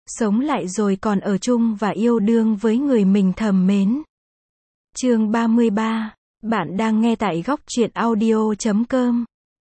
sống lại rồi còn ở chung và yêu đương với người mình thầm mến. Chương 33. Bạn đang nghe tại góc truyện audio.com.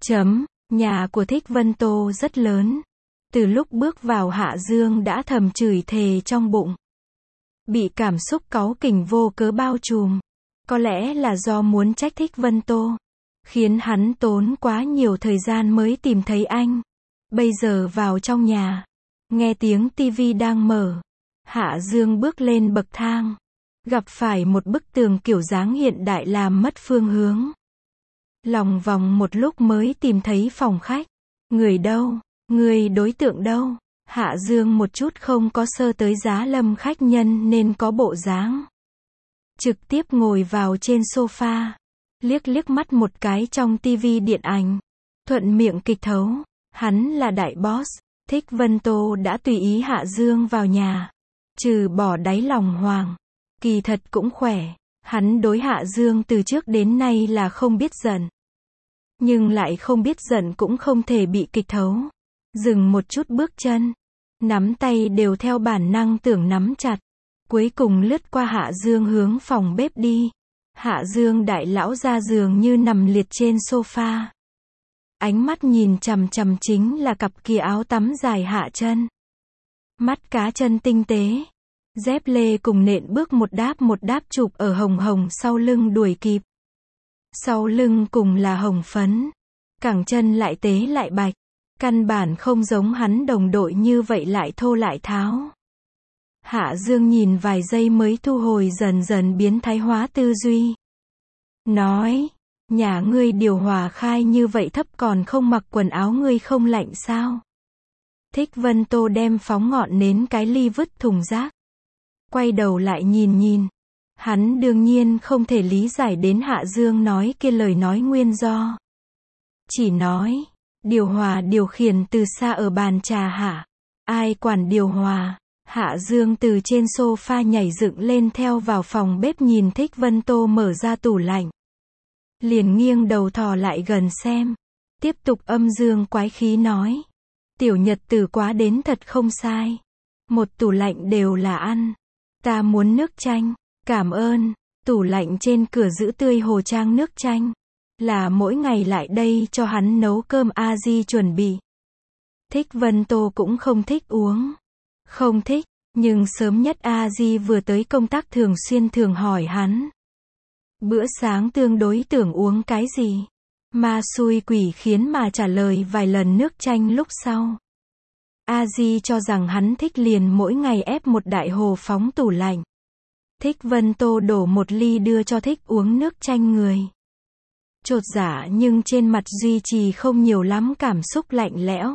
Nhà của Thích Vân Tô rất lớn. Từ lúc bước vào Hạ Dương đã thầm chửi thề trong bụng. Bị cảm xúc cáu kỉnh vô cớ bao trùm. Có lẽ là do muốn trách Thích Vân Tô, khiến hắn tốn quá nhiều thời gian mới tìm thấy anh. Bây giờ vào trong nhà, nghe tiếng tivi đang mở. Hạ Dương bước lên bậc thang, gặp phải một bức tường kiểu dáng hiện đại làm mất phương hướng. Lòng vòng một lúc mới tìm thấy phòng khách. Người đâu? Người đối tượng đâu? Hạ Dương một chút không có sơ tới giá Lâm khách nhân nên có bộ dáng. Trực tiếp ngồi vào trên sofa, liếc mắt một cái trong tivi điện ảnh. Thuận miệng kịch thấu, hắn là đại boss. Thích Vân Tô đã tùy ý Hạ Dương vào nhà. Trừ bỏ đáy lòng hoàng, kỳ thật cũng khỏe. Hắn đối Hạ Dương từ trước đến nay là không biết giận. Nhưng lại không biết giận cũng không thể bị kịch thấu. Dừng một chút bước chân, nắm tay đều theo bản năng tưởng nắm chặt. Cuối cùng lướt qua Hạ Dương hướng phòng bếp đi. Hạ Dương đại lão ra giường như nằm liệt trên sofa. Ánh mắt nhìn chằm chằm chính là cặp kia áo tắm dài hạ chân. Mắt cá chân tinh tế. Dép lê cùng nện bước một đáp chụp ở hồng hồng sau lưng đuổi kịp. Sau lưng cùng là hồng phấn. Cẳng chân lại tế lại bạch. Căn bản không giống hắn đồng đội như vậy lại thô lại tháo. Hạ Dương nhìn vài giây mới thu hồi dần dần biến thái hóa tư duy. Nói, nhà ngươi điều hòa khai như vậy thấp còn không mặc quần áo ngươi không lạnh sao? Thích Vân Tô đem phóng ngọn nến cái ly vứt thùng rác. Quay đầu lại nhìn. Hắn đương nhiên không thể lý giải đến Hạ Dương nói kia lời nói nguyên do. Chỉ nói, điều hòa điều khiển từ xa ở bàn trà hả? Ai quản điều hòa? Hạ Dương từ trên sofa nhảy dựng lên theo vào phòng bếp nhìn Thích Vân Tô mở ra tủ lạnh. Liền nghiêng đầu thò lại gần xem. Tiếp tục âm dương quái khí nói. Tiểu nhật tử quá đến thật không sai. Một tủ lạnh đều là ăn. Ta muốn nước chanh. Cảm ơn. Tủ lạnh trên cửa giữ tươi hồ trang nước chanh. Là mỗi ngày lại đây cho hắn nấu cơm a di chuẩn bị. Thích Vân Tô cũng không thích uống. Không thích, nhưng sớm nhất a di vừa tới công tác thường xuyên thường hỏi hắn. Bữa sáng tương đối tưởng uống cái gì? Ma xui quỷ khiến mà trả lời vài lần nước chanh lúc sau. A di cho rằng hắn thích liền mỗi ngày ép một đại hồ phóng tủ lạnh. Thích Vân Tô đổ một ly đưa cho thích uống nước chanh người. Chột dạ nhưng trên mặt duy trì không nhiều lắm cảm xúc lạnh lẽo.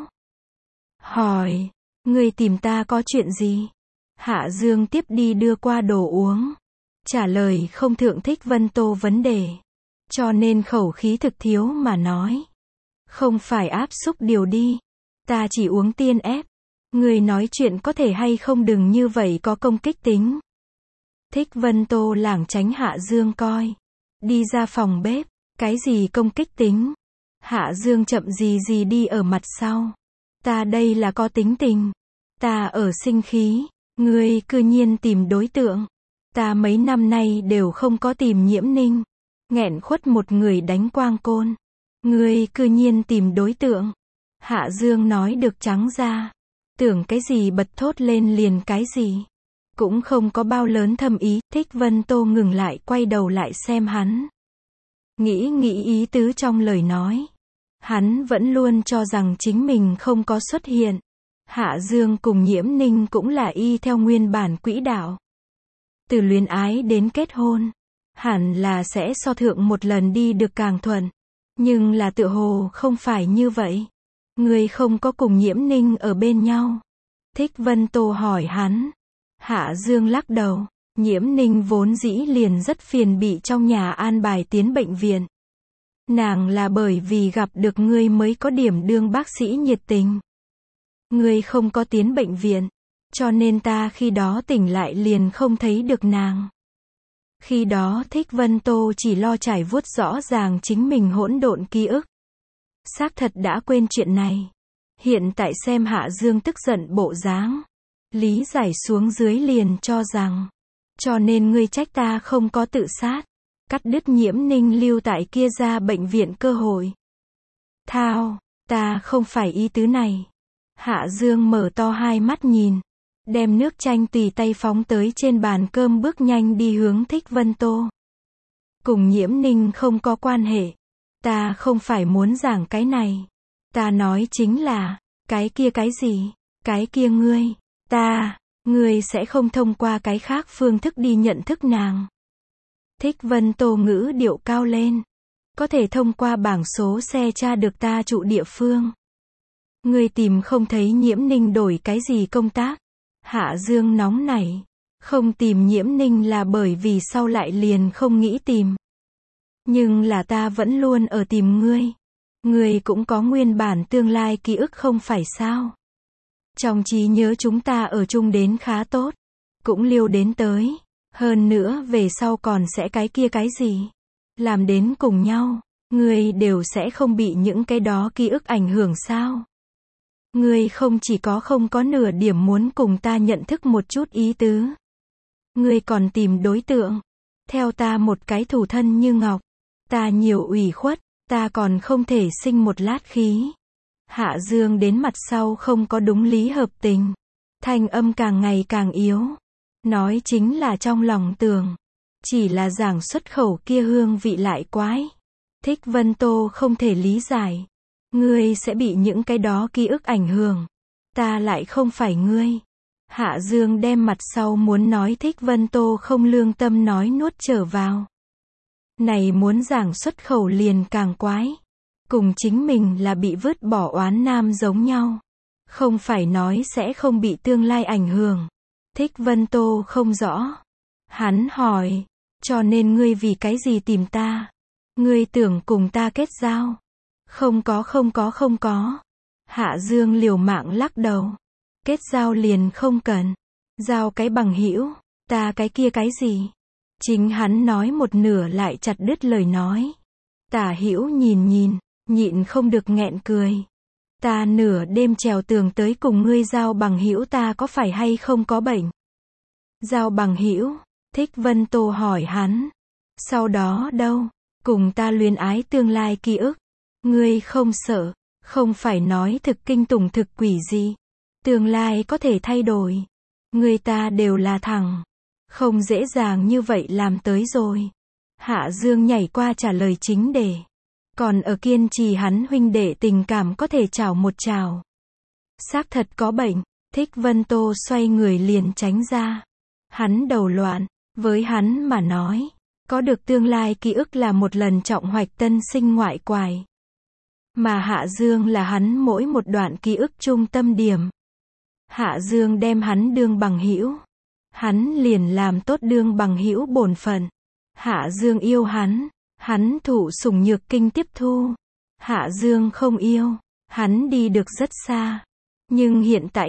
Hỏi, ngươi tìm ta có chuyện gì? Hạ Dương tiếp đi đưa qua đồ uống. Trả lời không thượng Thích Vân Tô vấn đề. Cho nên khẩu khí thực thiếu mà nói. Không phải áp xúc điều đi. Ta chỉ uống tiên ép. Ngươi nói chuyện có thể hay không đừng như vậy có công kích tính. Thích Vân Tô lảng tránh Hạ Dương coi. Đi ra phòng bếp. Cái gì công kích tính? Hạ Dương chậm gì đi ở mặt sau. Ta đây là có tính tình. Ta ở sinh khí. Ngươi cư nhiên tìm đối tượng. Ta mấy năm nay đều không có tìm Nhiễm Ninh. Nghẹn khuất một người đánh quang côn. Ngươi cư nhiên tìm đối tượng. Hạ Dương nói được trắng ra. Tưởng cái gì bật thốt lên liền cái gì. Cũng không có bao lớn thâm ý. Thích Vân Tô ngừng lại quay đầu lại xem hắn. Nghĩ ý tứ trong lời nói. Hắn vẫn luôn cho rằng chính mình không có xuất hiện. Hạ Dương cùng Nhiễm Ninh cũng là y theo nguyên bản quỹ đạo. Từ luyến ái đến kết hôn. Hẳn là sẽ so thượng một lần đi được càng thuận. Nhưng là tựa hồ không phải như vậy. Người không có cùng Nhiễm Ninh ở bên nhau. Thích Vân Tô hỏi hắn. Hạ Dương lắc đầu. Nhiễm Ninh vốn dĩ liền rất phiền bị trong nhà an bài tiến bệnh viện. Nàng là bởi vì gặp được ngươi mới có điểm đương bác sĩ nhiệt tình. Ngươi không có tiến bệnh viện, cho nên ta khi đó tỉnh lại liền không thấy được nàng. Khi đó Thích Vân Tô chỉ lo trải vuốt rõ ràng chính mình hỗn độn ký ức. Xác thật đã quên chuyện này. Hiện tại xem Hạ Dương tức giận bộ dáng. Lý giải xuống dưới liền cho rằng, cho nên ngươi trách ta không có tự sát, cắt đứt Nhiễm Ninh lưu tại kia ra bệnh viện cơ hội. Thao, ta không phải ý tứ này. Hạ Dương mở to hai mắt nhìn, đem nước chanh tùy tay phóng tới trên bàn cơm bước nhanh đi hướng Thích Vân Tô. Cùng Nhiễm Ninh không có quan hệ. Ta không phải muốn giảng cái này. Ta nói chính là, cái kia cái gì? Cái kia ngươi sẽ không thông qua cái khác phương thức đi nhận thức nàng. Thích Vân Tô ngữ điệu cao lên. Có thể thông qua bảng số xe tra được ta trụ địa phương. Ngươi tìm không thấy Nhiễm Ninh đổi cái gì công tác. Hạ Dương nóng nảy. Không tìm Nhiễm Ninh là bởi vì sau lại liền không nghĩ tìm. Nhưng là ta vẫn luôn ở tìm ngươi. Ngươi cũng có nguyên bản tương lai ký ức không phải sao? Trong trí nhớ chúng ta ở chung đến khá tốt. Cũng liêu đến tới. Hơn nữa về sau còn sẽ cái kia cái gì? Làm đến cùng nhau. Ngươi đều sẽ không bị những cái đó ký ức ảnh hưởng sao? Ngươi không chỉ không có nửa điểm muốn cùng ta nhận thức một chút ý tứ. Ngươi còn tìm đối tượng. Theo ta một cái thủ thân như ngọc. Ta nhiều ủy khuất, ta còn không thể sinh một lát khí. Hạ Dương đến mặt sau không có đúng lý hợp tình. Thanh âm càng ngày càng yếu. Nói chính là trong lòng tưởng. Chỉ là giảng xuất khẩu kia hương vị lại quái. Thích Vân Tô không thể lý giải. Ngươi sẽ bị những cái đó ký ức ảnh hưởng. Ta lại không phải ngươi. Hạ Dương đem mặt sau muốn nói Thích Vân Tô không lương tâm nói nuốt trở vào. Này muốn giảng xuất khẩu liền càng quái. Cùng chính mình là bị vứt bỏ oán nam giống nhau. Không phải nói sẽ không bị tương lai ảnh hưởng. Thích Vân Tô không rõ. Hắn hỏi, cho nên ngươi vì cái gì tìm ta? Ngươi tưởng cùng ta kết giao? Không có. Hạ Dương liều mạng lắc đầu. Kết giao liền không cần. Giao cái bằng hữu, ta cái kia cái gì? Chính hắn nói một nửa lại chặt đứt lời nói. Tả Hữu nhìn, nhịn không được nghẹn cười. Ta nửa đêm trèo tường tới cùng ngươi giao bằng hữu, ta có phải hay không có bệnh? Giao bằng hữu? Thích Vân Tô hỏi hắn. Sau đó đâu? Cùng ta luyến ái tương lai ký ức. Ngươi không sợ, không phải nói thực kinh tủng thực quỷ gì. Tương lai có thể thay đổi. Người ta đều là thằng. Không dễ dàng như vậy làm tới rồi. Hạ Dương nhảy qua trả lời chính đề. Còn ở kiên trì hắn huynh đệ tình cảm có thể chào một chào. Xác thật có bệnh. Thích Vân Tô xoay người liền tránh ra. Hắn đầu loạn. Với hắn mà nói, có được tương lai ký ức là một lần trọng hoạch tân sinh ngoại quài. Mà Hạ Dương là hắn mỗi một đoạn ký ức trung tâm điểm. Hạ Dương đem hắn đương bằng hữu. Hắn liền làm tốt đương bằng hữu bổn phận. Hạ Dương yêu hắn. Hắn thụ sủng nhược kinh tiếp thu. Hạ Dương không yêu. Hắn đi được rất xa. Nhưng hiện tại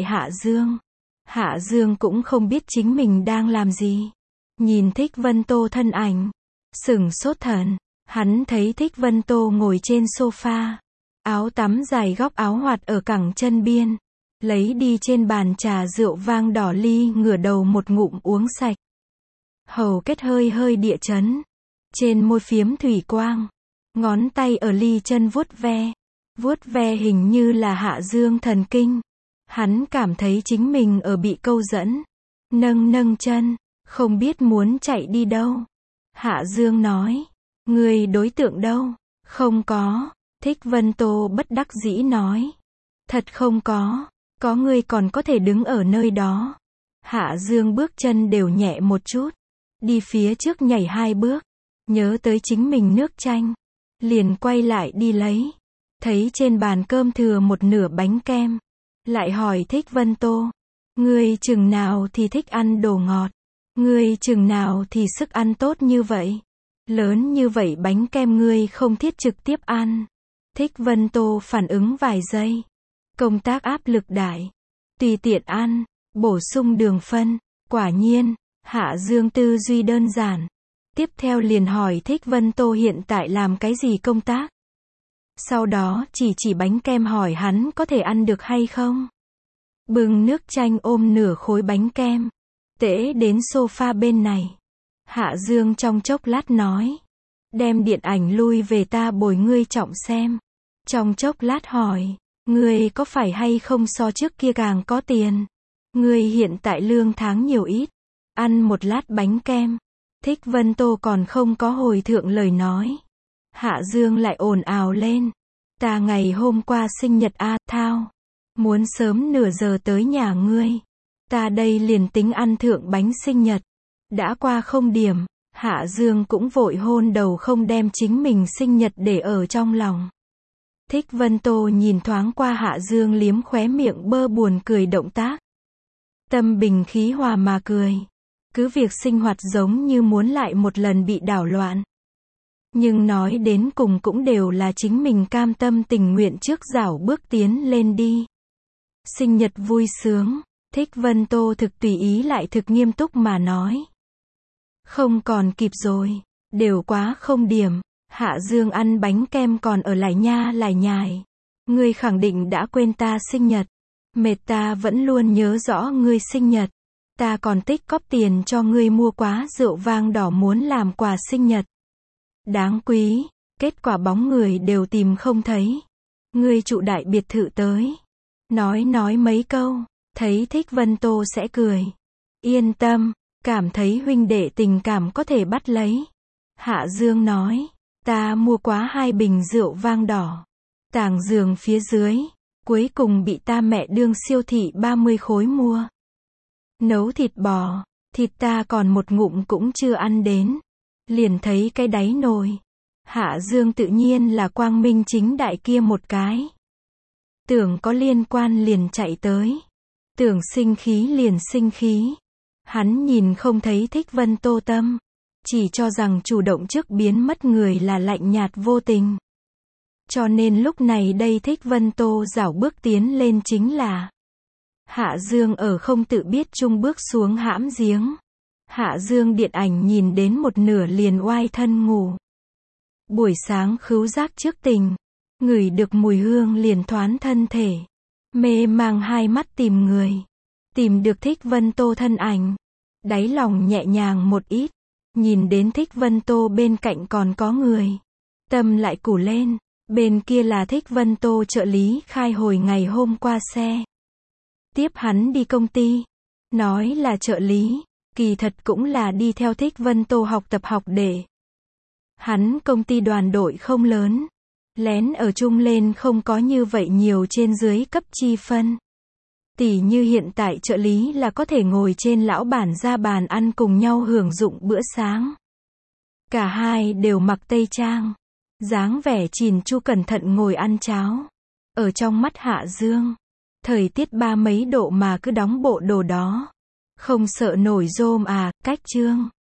Hạ Dương cũng không biết chính mình đang làm gì. Nhìn Thích Vân Tô thân ảnh. Sửng sốt thần. Hắn thấy Thích Vân Tô ngồi trên sofa. Áo tắm dài góc áo hoạt ở cẳng chân biên. Lấy đi trên bàn trà rượu vang đỏ ly ngửa đầu một ngụm uống sạch. Hầu kết hơi địa chấn. Trên môi phiếm thủy quang. Ngón tay ở ly chân vuốt ve. Vuốt ve hình như là Hạ Dương thần kinh. Hắn cảm thấy chính mình ở bị câu dẫn. Nâng chân. Không biết muốn chạy đi đâu. Hạ Dương nói. Người đối tượng đâu? Không có. Thích Vân Tô bất đắc dĩ nói. Thật không có. Có ngươi còn có thể đứng ở nơi đó. Hạ Dương bước chân đều nhẹ một chút. Đi phía trước nhảy 2 bước. Nhớ tới chính mình nước chanh. Liền quay lại đi lấy. Thấy trên bàn cơm thừa một nửa bánh kem. Lại hỏi Thích Vân Tô. Ngươi chừng nào thì thích ăn đồ ngọt? Ngươi chừng nào thì sức ăn tốt như vậy? Lớn như vậy bánh kem ngươi không thiết trực tiếp ăn. Thích Vân Tô phản ứng vài giây. Công tác áp lực đại. Tùy tiện ăn. Bổ sung đường phân. Quả nhiên, Hạ Dương tư duy đơn giản. Tiếp theo liền hỏi Thích Vân Tô hiện tại làm cái gì công tác. Sau đó chỉ bánh kem hỏi hắn có thể ăn được hay không. bưng nước chanh ôm nửa khối bánh kem, tễ đến sofa bên này. Hạ Dương trong chốc lát nói, đem điện ảnh lui về ta bồi ngươi trọng xem. Trong chốc lát hỏi, ngươi có phải hay không so trước kia càng có tiền? Ngươi hiện tại lương tháng nhiều ít, ăn một lát bánh kem. Thích Vân Tô còn không có hồi thượng lời nói. Hạ Dương lại ồn ào lên. Ta ngày hôm qua sinh nhật a thao. Muốn sớm nửa giờ tới nhà ngươi. Ta đây liền tính ăn thượng bánh sinh nhật. Đã qua không điểm. Hạ Dương cũng vội hôn đầu không đem chính mình sinh nhật để ở trong lòng. Thích Vân Tô nhìn thoáng qua Hạ Dương liếm khóe miệng bơ buồn cười động tác. Tâm bình khí hòa mà cười. Cứ việc sinh hoạt giống như muốn lại một lần bị đảo loạn. Nhưng nói đến cùng cũng đều là chính mình cam tâm tình nguyện trước rảo bước tiến lên đi. Sinh nhật vui sướng, Thích Vân Tô thực tùy ý lại thực nghiêm túc mà nói. Không còn kịp rồi, đều quá không điểm. Hạ Dương ăn bánh kem còn ở lại nha lại nhải. Ngươi khẳng định đã quên ta sinh nhật. Mệt ta vẫn luôn nhớ rõ ngươi sinh nhật. Ta còn tích cóp tiền cho ngươi mua quá rượu vang đỏ muốn làm quà sinh nhật. Đáng quý, kết quả bóng người đều tìm không thấy. Ngươi trụ đại biệt thự tới. Nói mấy câu, thấy Thích Vân Tô sẽ cười. Yên tâm, cảm thấy huynh đệ tình cảm có thể bắt lấy. Hạ Dương nói, ta mua quá 2 bình rượu vang đỏ. Tàng giường phía dưới, cuối cùng bị ta mẹ đương siêu thị 30 khối mua. Nấu thịt bò, thịt ta còn một ngụm cũng chưa ăn đến. Liền thấy cái đáy nồi. Hạ Dương tự nhiên là quang minh chính đại kia một cái. Tưởng có liên quan liền chạy tới. Tưởng sinh khí liền sinh khí. Hắn nhìn không thấy Thích Vân Tô tâm. Chỉ cho rằng chủ động trước biến mất người là lạnh nhạt vô tình. Cho nên lúc này đây Thích Vân Tô rảo bước tiến lên chính là Hạ Dương ở không tự biết chung bước xuống hãm giếng. Hạ Dương điện ảnh nhìn đến một nửa liền oai thân ngủ. Buổi sáng khứu giác trước tình, ngửi được mùi hương liền thoán thân thể. Mê mang hai mắt tìm người. Tìm được Thích Vân Tô thân ảnh. Đáy lòng nhẹ nhàng một ít. Nhìn đến Thích Vân Tô bên cạnh còn có người. Tâm lại củ lên. Bên kia là Thích Vân Tô trợ lý khai hồi ngày hôm qua xe. Tiếp hắn đi công ty. Nói là trợ lý. Kỳ thật cũng là đi theo Thích Vân Tô học tập học để. Hắn công ty đoàn đội không lớn. Lén ở chung lên không có như vậy nhiều trên dưới cấp chi phân. Tỉ như hiện tại trợ lý là có thể ngồi trên lão bản ra bàn ăn cùng nhau hưởng dụng bữa sáng. Cả hai đều mặc tây trang. Dáng vẻ chỉn chu cẩn thận ngồi ăn cháo. Ở trong mắt Hạ Dương. Thời tiết 30 mấy độ mà cứ đóng bộ đồ đó. Không sợ nổi rôm à, cách trương.